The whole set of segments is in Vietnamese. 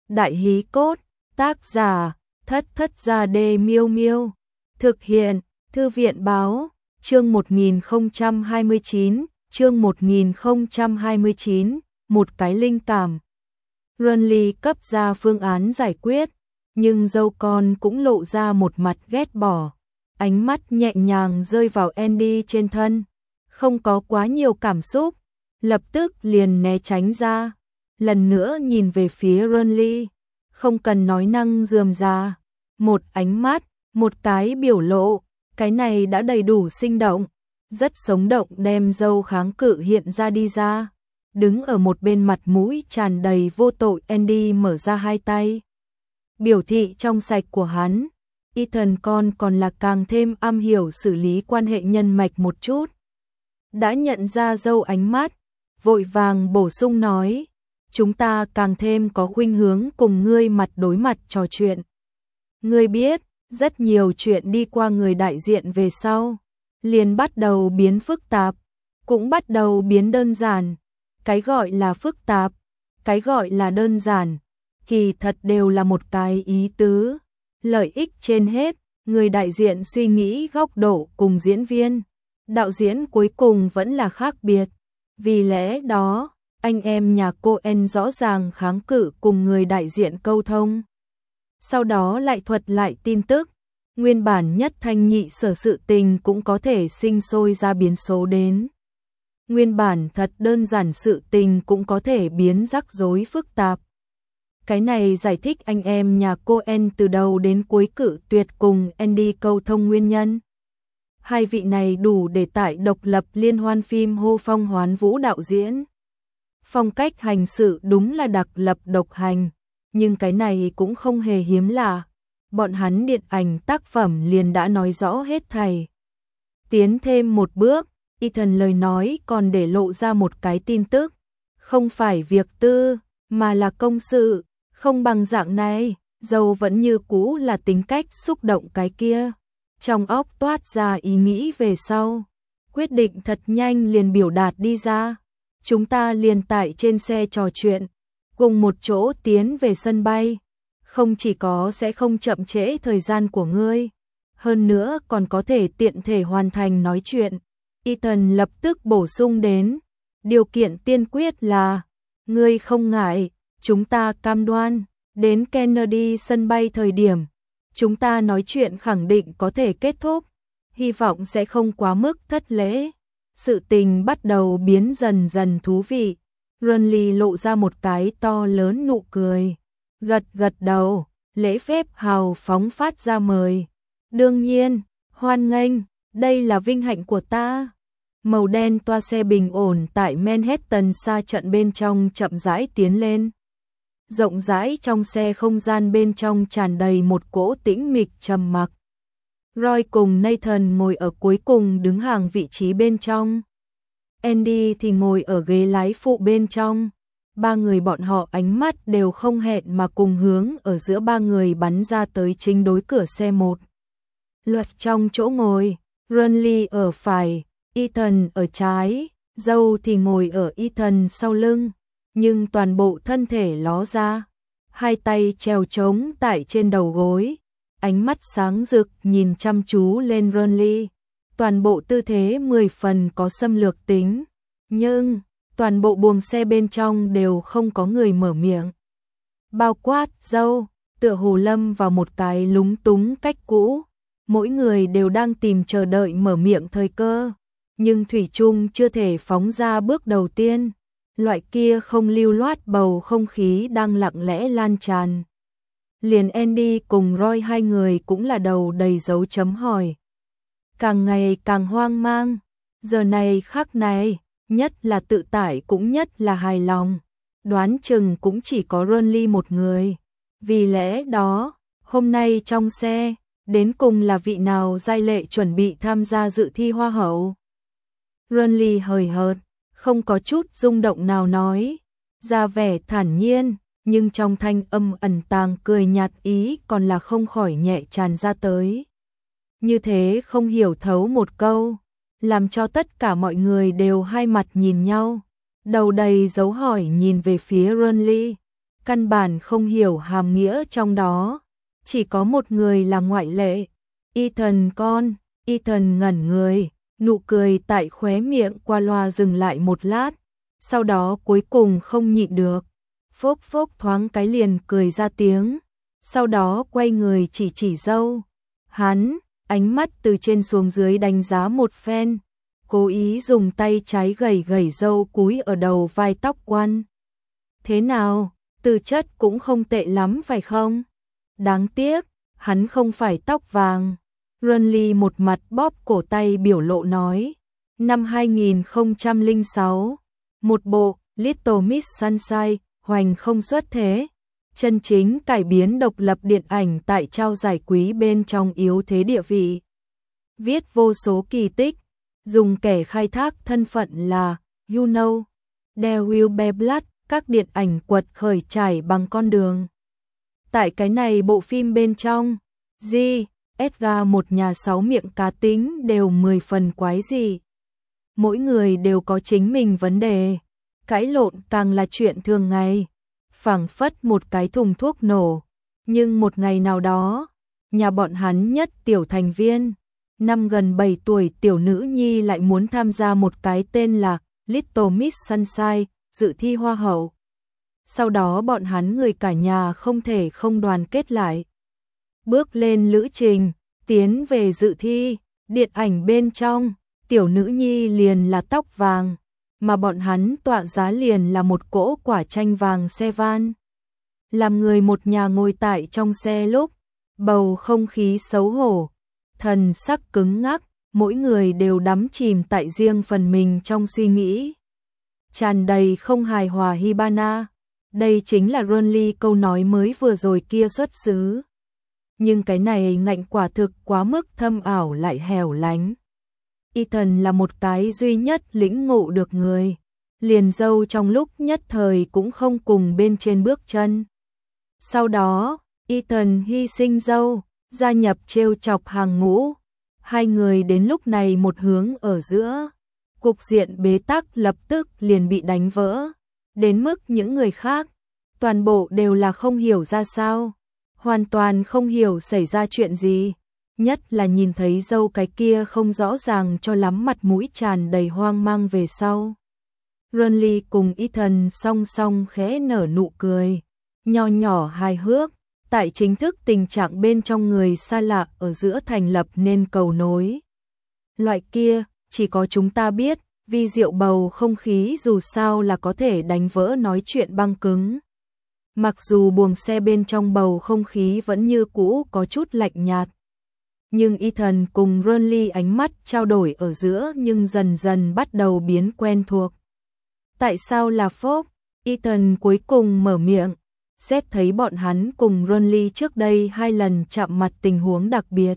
Đại hí cốt, tác giả, Thất Thất Gia Đê Miêu Miêu. Thực hiện, Thư viện báo, chương 1029, một cái linh cảm. Renly cấp ra phương án giải quyết, nhưng dâu con cũng lộ ra một mặt ghét bỏ. Ánh mắt nhẹ nhàng rơi vào Andy trên thân, không có quá nhiều cảm xúc, lập tức liền né tránh ra. Lần nữa nhìn về phía Renly, không cần nói năng rườm rà, một ánh mắt, một cái biểu lộ, cái này đã đầy đủ sinh động, rất sống động, đem dâu kháng cự hiện ra đi ra. Đứng ở một bên mặt mũi tràn đầy vô tội, Andy mở ra hai tay, biểu thị trong sạch của hắn. Ethan còn là càng thêm am hiểu xử lý quan hệ nhân mạch một chút. Đã nhận ra dâu ánh mắt, vội vàng bổ sung nói, chúng ta càng thêm có khuynh hướng cùng ngươi mặt đối mặt trò chuyện. Ngươi biết, rất nhiều chuyện đi qua người đại diện về sau, liền bắt đầu biến phức tạp, cũng bắt đầu biến đơn giản. Cái gọi là phức tạp, cái gọi là đơn giản, kỳ thật đều là một cái ý tứ. Lợi ích trên hết, người đại diện suy nghĩ góc độ cùng diễn viên, đạo diễn cuối cùng vẫn là khác biệt. Vì lẽ đó, anh em nhà Coen rõ ràng kháng cự cùng người đại diện câu thông. Sau đó lại thuật lại tin tức, nguyên bản nhất thanh nhị sở sự tình cũng có thể sinh sôi ra biến số đến. Nguyên bản thật đơn giản sự tình cũng có thể biến rắc rối phức tạp. Cái này giải thích anh em nhà Coen từ đầu đến cuối cự tuyệt cùng Andy câu thông nguyên nhân. Hai vị này đủ để tại độc lập liên hoan phim hô phong hoán vũ đạo diễn. Phong cách hành sự đúng là đặc lập độc hành, nhưng cái này cũng không hề hiếm lạ. Bọn hắn điện ảnh tác phẩm liền đã nói rõ hết thảy. Tiến thêm một bước, Ethan lời nói còn để lộ ra một cái tin tức. Không phải việc tư, mà là công sự. Không bằng dạng này, dâu vẫn như cũ là tính cách xúc động cái kia. Trong óc toát ra ý nghĩ về sau. Quyết định thật nhanh liền biểu đạt đi ra. Chúng ta liền tại trên xe trò chuyện, cùng một chỗ tiến về sân bay. Không chỉ có sẽ không chậm trễ thời gian của ngươi, hơn nữa còn có thể tiện thể hoàn thành nói chuyện. Ethan lập tức bổ sung đến, điều kiện tiên quyết là, ngươi không ngại, chúng ta cam đoan, đến Kennedy sân bay thời điểm, chúng ta nói chuyện khẳng định có thể kết thúc, hy vọng sẽ không quá mức thất lễ. Sự tình bắt đầu biến dần dần thú vị. Renly lộ ra một cái to lớn nụ cười, gật gật đầu, lễ phép hào phóng phát ra mời. Đương nhiên, hoan nghênh, đây là vinh hạnh của ta. Màu đen toa xe bình ổn tại Manhattan xa trận bên trong chậm rãi tiến lên. Rộng rãi trong xe, không gian bên trong tràn đầy một cỗ tĩnh mịch trầm mặc. Roy cùng Nathan ngồi ở cuối cùng đứng hàng vị trí bên trong. Andy thì ngồi ở ghế lái phụ bên trong. Ba người bọn họ ánh mắt đều không hẹn mà cùng hướng ở giữa ba người bắn ra tới chính đối cửa xe một. Luật trong chỗ ngồi, Renly ở phải, Ethan ở trái, dâu thì ngồi ở Ethan sau lưng, nhưng toàn bộ thân thể ló ra, hai tay treo trống tại trên đầu gối, ánh mắt sáng rực nhìn chăm chú lên Renly, toàn bộ tư thế 10 phần có xâm lược tính, nhưng toàn bộ buồng xe bên trong đều không có người mở miệng. Bao quát dâu, tựa hồ lâm vào một cái lúng túng cách cũ, mỗi người đều đang tìm chờ đợi mở miệng thời cơ, nhưng thủy chung chưa thể phóng ra bước đầu tiên. Loại kia không lưu loát bầu không khí đang lặng lẽ lan tràn. Liền Andy cùng Roy hai người cũng là đầu đầy dấu chấm hỏi. Càng ngày càng hoang mang, giờ này khắc này, nhất là tự tại cũng nhất là hài lòng. Đoán chừng cũng chỉ có Renly một người. Vì lẽ đó, hôm nay trong xe, đến cùng là vị nào giai lệ chuẩn bị tham gia dự thi hoa hậu? Renly hời hợt, không có chút rung động nào nói, ra vẻ thản nhiên, nhưng trong thanh âm ẩn tàng cười nhạt ý còn là không khỏi nhẹ tràn ra tới. Như thế không hiểu thấu một câu, làm cho tất cả mọi người đều hai mặt nhìn nhau, đầu đầy dấu hỏi nhìn về phía Renly. căn bản không hiểu hàm nghĩa trong đó. Chỉ có một người là ngoại lệ. Ethan con, Ethan ngẩn người, nụ cười tại khóe miệng qua loa dừng lại một lát, sau đó cuối cùng không nhịn được. Phốc phốc thoáng cái liền cười ra tiếng, sau đó quay người chỉ dâu. Hắn, ánh mắt từ trên xuống dưới đánh giá một phen, cố ý dùng tay trái gẩy râu cúi ở đầu vai tóc quăn. Thế nào, tư chất cũng không tệ lắm phải không? Đáng tiếc, hắn không phải tóc vàng. Renly một mặt bóp cổ tay biểu lộ nói. Năm 2006, một bộ Little Miss Sunshine hoành không xuất thế. Chân chính cải biến độc lập điện ảnh tại trao giải quý bên trong yếu thế địa vị. Viết vô số kỳ tích, dùng kẻ khai thác thân phận là You Know, There Will Be Blood, các điện ảnh quật khởi trải bằng con đường. Tại cái này bộ phim bên trong, Edgar một nhà sáu miệng cá tính đều 10 phần quái dị. Mỗi người đều có chính mình vấn đề, cãi lộn càng là chuyện thường ngày, phảng phất một cái thùng thuốc nổ. Nhưng một ngày nào đó, nhà bọn hắn nhất tiểu thành viên, năm gần 7 tuổi tiểu nữ nhi lại muốn tham gia một cái tên là Little Miss Sunshine, dự thi hoa hậu. Sau đó bọn hắn người cả nhà không thể không đoàn kết lại. Bước lên lữ trình, tiến về dự thi, điện ảnh bên trong, tiểu nữ nhi liền là tóc vàng, mà bọn hắn tọa giá liền là một cỗ quả chanh vàng xe van. Làm người một nhà ngồi tại trong xe lúc, bầu không khí xấu hổ, thần sắc cứng ngắc, mỗi người đều đắm chìm tại riêng phần mình trong suy nghĩ. Tràn đầy không hài hòa Hibana, đây chính là Renly câu nói mới vừa rồi kia xuất xứ. Nhưng cái này ngạnh quả thực quá mức thâm ảo lại hẻo lánh. Ethan là một cái duy nhất lĩnh ngộ được người, liền dâu trong lúc nhất thời cũng không cùng bên trên bước chân. Sau đó, Ethan hy sinh dâu, gia nhập trêu chọc hàng ngũ. Hai người đến lúc này một hướng ở giữa, cục diện bế tắc lập tức liền bị đánh vỡ. Đến mức những người khác, toàn bộ đều là không hiểu ra sao, hoàn toàn không hiểu xảy ra chuyện gì. Nhất là nhìn thấy dâu cái kia không rõ ràng cho lắm mặt mũi tràn đầy hoang mang về sau. Renly cùng Ethan song song khẽ nở nụ cười, nho nhỏ hài hước, tại chính thức tình trạng bên trong người xa lạ ở giữa thành lập nên cầu nối. Loại kia, chỉ có chúng ta biết, vì rượu bầu không khí dù sao là có thể đánh vỡ nói chuyện băng cứng. Mặc dù buồng xe bên trong bầu không khí vẫn như cũ có chút lạnh nhạt. Nhưng Ethan cùng Renly ánh mắt trao đổi ở giữa nhưng dần dần bắt đầu biến quen thuộc. Tại sao là Phốc? Ethan cuối cùng mở miệng, xét thấy bọn hắn cùng Renly trước đây 2 lần chạm mặt tình huống đặc biệt.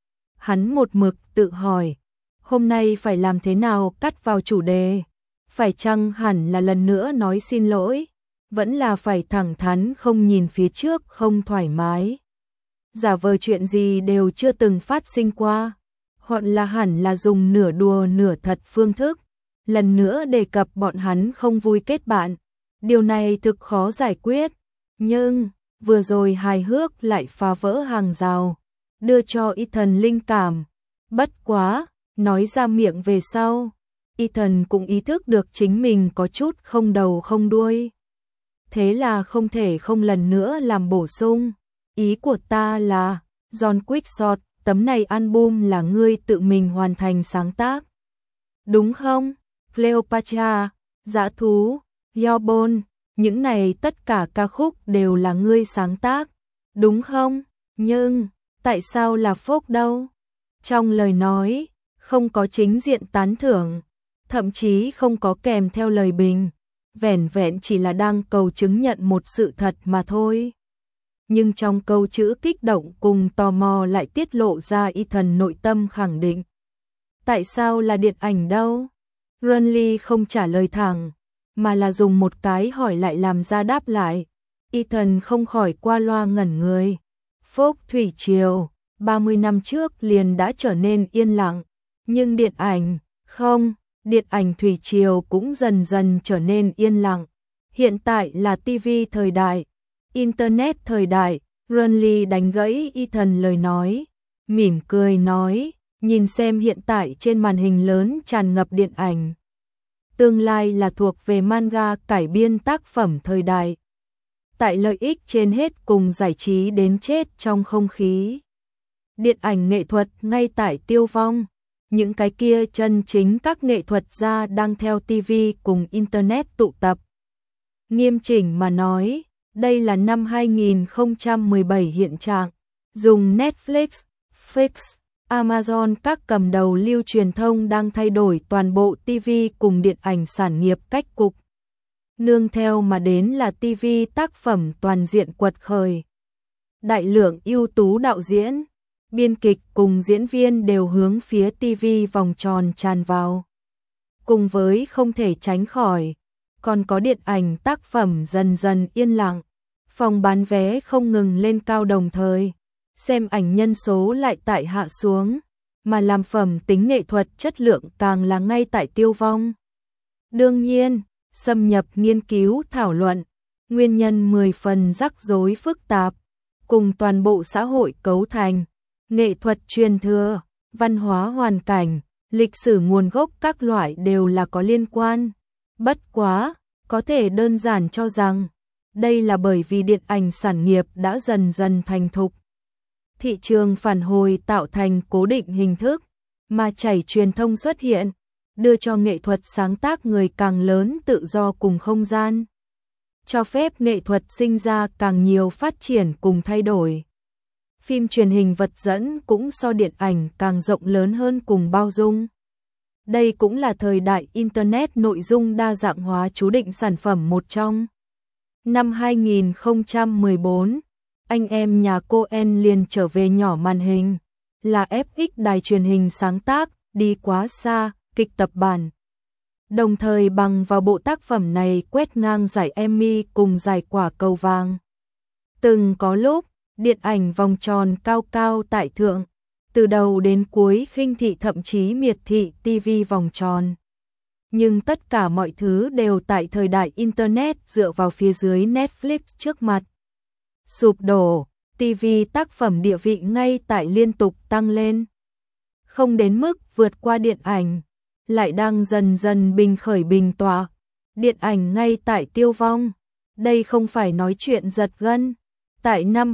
Hắn một mực tự hỏi, hôm nay phải làm thế nào cắt vào chủ đề? Phải chăng hẳn là lần nữa nói xin lỗi? Vẫn là phải thẳng thắn không nhìn phía trước không thoải mái? Giả vờ chuyện gì đều chưa từng phát sinh qua? Hoặc là hẳn là dùng nửa đùa nửa thật phương thức, lần nữa đề cập bọn hắn không vui kết bạn? Điều này thực khó giải quyết. Nhưng, vừa rồi hài hước lại phá vỡ hàng rào, đưa cho Ethan linh cảm. Bất quá, nói ra miệng về sau, Ethan cũng ý thức được chính mình có chút không đầu không đuôi. Thế là không thể không lần nữa làm bổ sung. Ý của ta là, John Quickshot, tấm này album là ngươi tự mình hoàn thành sáng tác. Đúng không? Cleopatra, Dã Thú, Yobon, những này tất cả ca khúc đều là ngươi sáng tác. Đúng không? Nhưng, tại sao là Phốc đâu? Trong lời nói, không có chính diện tán thưởng, thậm chí không có kèm theo lời bình, vẻn vẹn chỉ là đang cầu chứng nhận một sự thật mà thôi. Nhưng trong câu chữ kích động cùng tò mò lại tiết lộ ra Ethan nội tâm khẳng định. Tại sao là điện ảnh đâu? Renly không trả lời thẳng, mà là dùng một cái hỏi lại làm ra đáp lại. Ethan không khỏi qua loa ngẩn người. Phốc thủy triều, 30 năm trước liền đã trở nên yên lặng, nhưng điện ảnh, không, điện ảnh thủy triều cũng dần dần trở nên yên lặng. Hiện tại là TV thời đại, Internet thời đại, Renly đánh gãy Ethan lời nói, mỉm cười nói, nhìn xem hiện tại trên màn hình lớn tràn ngập điện ảnh. Tương lai là thuộc về manga cải biên tác phẩm thời đại. Tại lợi ích trên hết cùng giải trí đến chết trong không khí. Điện ảnh nghệ thuật ngay tại tiêu vong. Những cái kia chân chính các nghệ thuật gia đang theo TV cùng Internet tụ tập. Nghiêm chỉnh mà nói, đây là năm 2017 hiện trạng. Dùng Netflix, Fix, Amazon các cầm đầu lưu truyền thông đang thay đổi toàn bộ TV cùng điện ảnh sản nghiệp cách cục. Nương theo mà đến là TV tác phẩm toàn diện quật khởi. Đại lượng ưu tú đạo diễn, biên kịch cùng diễn viên đều hướng phía TV vòng tròn tràn vào. Cùng với không thể tránh khỏi, còn có điện ảnh tác phẩm dần dần yên lặng. Phòng bán vé không ngừng lên cao đồng thời. Xem ảnh nhân số lại tại hạ xuống, mà làm phẩm tính nghệ thuật chất lượng càng là ngay tại tiêu vong. Đương nhiên, xâm nhập nghiên cứu thảo luận, nguyên nhân 10 phần rắc rối phức tạp, cùng toàn bộ xã hội cấu thành, nghệ thuật truyền thừa, văn hóa hoàn cảnh, lịch sử nguồn gốc các loại đều là có liên quan. Bất quá, có thể đơn giản cho rằng, đây là bởi vì điện ảnh sản nghiệp đã dần dần thành thục. Thị trường phản hồi tạo thành cố định hình thức, mà chảy truyền thông xuất hiện, đưa cho nghệ thuật sáng tác người càng lớn tự do cùng không gian. Cho phép nghệ thuật sinh ra càng nhiều phát triển cùng thay đổi. Phim truyền hình vật dẫn cũng so điện ảnh càng rộng lớn hơn cùng bao dung. Đây cũng là thời đại Internet nội dung đa dạng hóa chú định sản phẩm một trong. Năm 2014, anh em nhà Coen liền trở về nhỏ màn hình, là FX đài truyền hình sáng tác, đi quá xa, kịch tập bản. Đồng thời bằng vào bộ tác phẩm này quét ngang giải Emmy cùng giải quả cầu vàng. Từng có lúc, điện ảnh vòng tròn cao cao tại thượng, từ đầu đến cuối khinh thị thậm chí miệt thị TV vòng tròn. Nhưng tất cả mọi thứ đều tại thời đại Internet dựa vào phía dưới Netflix trước mặt. Sụp đổ, TV tác phẩm địa vị ngay tại liên tục tăng lên. Không đến mức vượt qua điện ảnh, lại đang dần dần bình khởi bình tọa. Điện ảnh ngay tại tiêu vong. Đây không phải nói chuyện giật gân. Tại năm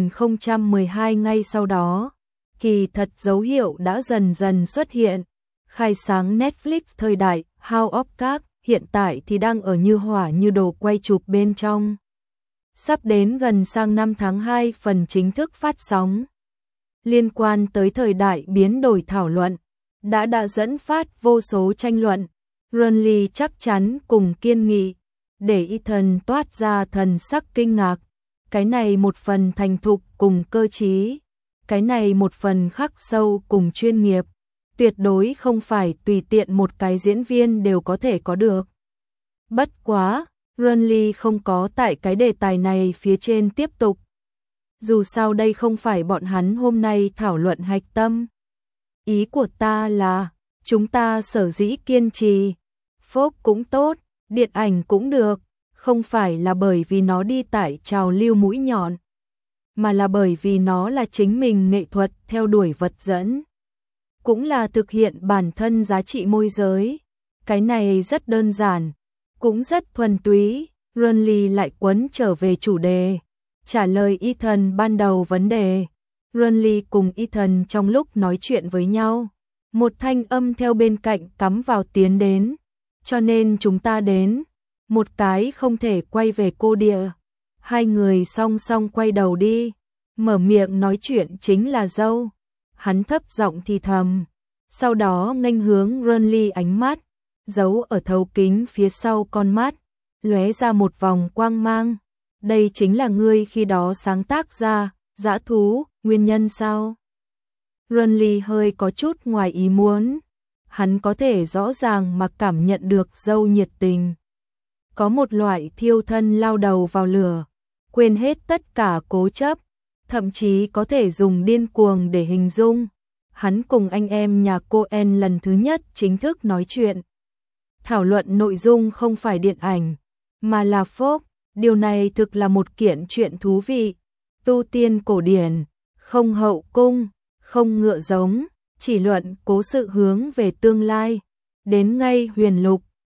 2012 ngay sau đó, kỳ thật dấu hiệu đã dần dần xuất hiện. Khai sáng Netflix thời đại House of Cards hiện tại thì đang ở như hỏa như đồ quay chụp bên trong. Sắp đến gần sang năm tháng 2 phần chính thức phát sóng. Liên quan tới thời đại biến đổi thảo luận, đã dẫn phát vô số tranh luận. Renly chắc chắn cùng kiên nghị, để Ethan toát ra thần sắc kinh ngạc. Cái này một phần thành thục cùng cơ trí, cái này một phần khắc sâu cùng chuyên nghiệp. Tuyệt đối không phải tùy tiện một cái diễn viên đều có thể có được. Bất quá, Renly không có tại cái đề tài này phía trên tiếp tục. Dù sao đây không phải bọn hắn hôm nay thảo luận hạch tâm. Ý của ta là, chúng ta sở dĩ kiên trì. Phốp cũng tốt, điện ảnh cũng được, không phải là bởi vì nó đi tại trào lưu mũi nhọn, mà là bởi vì nó là chính mình nghệ thuật theo đuổi vật dẫn. Cũng là thực hiện bản thân giá trị môi giới. Cái này rất đơn giản, cũng rất thuần túy. Renly lại quấn trở về chủ đề, trả lời Ethan ban đầu vấn đề. Renly cùng Ethan trong lúc nói chuyện với nhau, một thanh âm theo bên cạnh cắm vào tiến đến. Cho nên chúng ta đến, một cái không thể quay về cô địa. Hai người song song quay đầu đi, mở miệng nói chuyện chính là dâu. Hắn thấp giọng thì thầm, sau đó nghênh hướng Renly ánh mắt, giấu ở thấu kính phía sau con mắt, lóe ra một vòng quang mang. Đây chính là ngươi khi đó sáng tác ra, dã thú, nguyên nhân sao? Renly hơi có chút ngoài ý muốn, hắn có thể rõ ràng mà cảm nhận được dâu nhiệt tình. Có một loại thiêu thân lao đầu vào lửa, quên hết tất cả cố chấp, thậm chí có thể dùng điên cuồng để hình dung. Hắn cùng anh em nhà Coen lần thứ nhất chính thức nói chuyện. Thảo luận nội dung không phải điện ảnh, mà là phốp, Điều này thực là một kiện chuyện thú vị. Tu tiên cổ điển, không hậu cung, không ngựa giống, chỉ luận cố sự hướng về tương lai. Đến ngay huyền lục,